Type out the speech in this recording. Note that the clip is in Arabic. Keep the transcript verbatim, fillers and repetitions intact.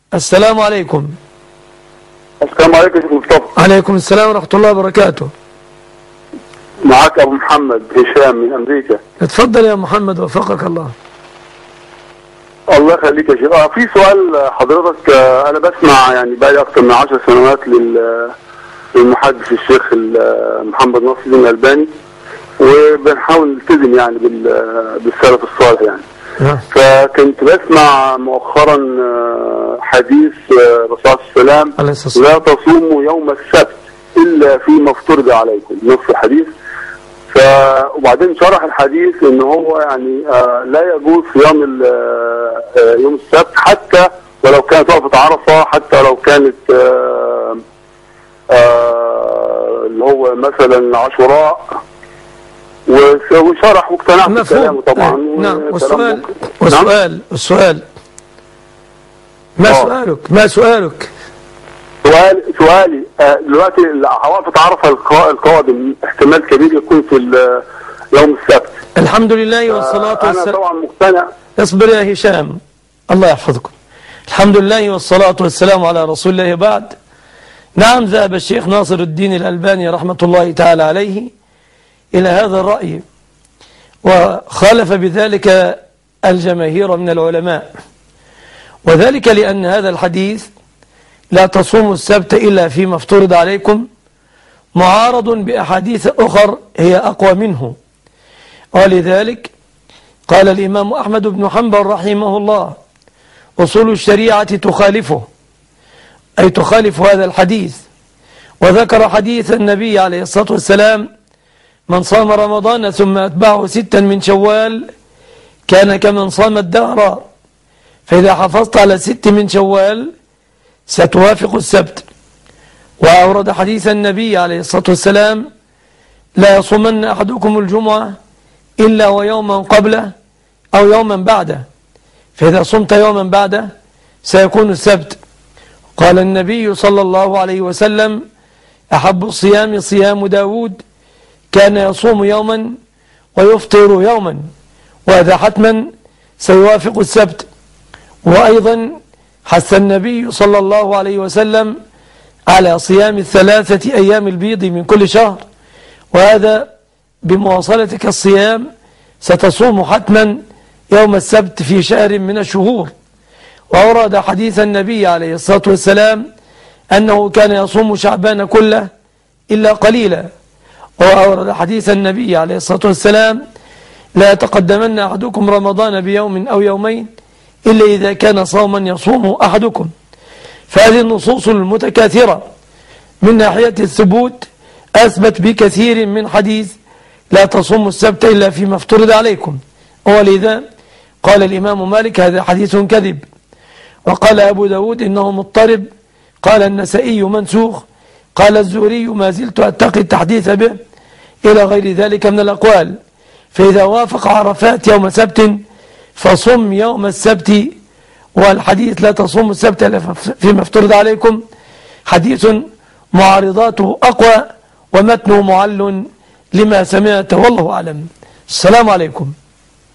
السلام عليكم. السلام عليكم يا شيخ مصطفى. عليكم السلام ورحمة الله وبركاته. معاك أبو محمد هشام من أمريكا. اتفضل يا محمد وفقك الله. الله يخليك يا شيخ. اه في سؤال حضرتك. آه أنا بسمع يعني بقالي أكثر من عشر سنوات لل للمحدث الشيخ محمد ناصر الدين الألباني، وبنحاول نلتزم يعني بالسلف الصالح يعني. فكنت بسمع مؤخرا حديث الرسول صلى الله عليه وسلم لا تصوموا يوم السبت الا فيما افترض عليكم، نص الحديث. ف وبعدين شرح الحديث ان هو يعني لا يجوز صيام يوم السبت حتى ولو كانت وقفة عرفة، حتى لو كانت اللي هو مثلا عاشوراء، وشرح واقتنعت بكلامه طبعا. نعم. والسؤال والسؤال السؤال ما أوه. سؤالك ما سؤالك سؤال سؤالي دلوقتي وقفة عرفة القادم احتمال كبير يكون في يوم السبت. الحمد لله والصلاة والسلام. أنا طبعا مقتنع. اصبر يا هشام الله يحفظكم. الحمد لله والصلاة والسلام على رسول الله بعد. نعم، ذهب الشيخ ناصر الدين الألباني رحمة الله تعالى عليه إلى هذا الرأي، وخالف بذلك الجماهير من العلماء، وذلك لأن هذا الحديث لا تصوموا السبت إلا فيما افترض عليكم معارض بأحاديث أخر هي أقوى منه. ولذلك قال الإمام أحمد بن حنبل رحمه الله أصول الشريعة تخالفه، أي تخالف هذا الحديث، وذكر حديث النبي عليه الصلاة والسلام من صام رمضان ثم أتبعه ستا من شوال كان كمن صام الدهر، فإذا حافظت على ست من شوال ستوافق السبت. وأورد حديث النبي عليه الصلاة والسلام لا يصومن أحدكم الجمعة إلا ويوما قبله أو يوما بعده، فإذا صمت يوما بعده سيكون السبت. قال النبي صلى الله عليه وسلم أحب الصيام صيام داود كان يصوم يوما ويفطر يوما، وهذا حتما سيوافق السبت. وأيضا حث النبي صلى الله عليه وسلم على صيام الثلاثة أيام البيض من كل شهر، وهذا بمواصلتك الصيام ستصوم حتما يوم السبت في شهر من الشهور. وأورد حديث النبي عليه الصلاة والسلام أنه كان يصوم شعبان كله إلا قليلا. وأورد حديث النبي عليه الصلاة والسلام لا يتقدمن أحدكم رمضان بيوم أو يومين إلا إذا كان صوما يصوم أحدكم. فهذه النصوص المتكاثرة من ناحية الثبوت أثبت بكثير من حديث لا تصوم السبت إلا فيما افترض عليكم، ولذا قال الإمام مالك هذا حديث كذب، وقال أبو داود إنه مضطرب، قال النسائي منسوخ، قال الزهري ما زلت أتقي التحديث به، إلى غير ذلك من الأقوال. فإذا وافق عرفات يوم سبت فصم يوم السبت، والحديث لا تصوم السبت إلا فيما افترض عليكم حديث معارضاته أقوى ومتنه معل لما سمعت، والله أعلم. السلام عليكم.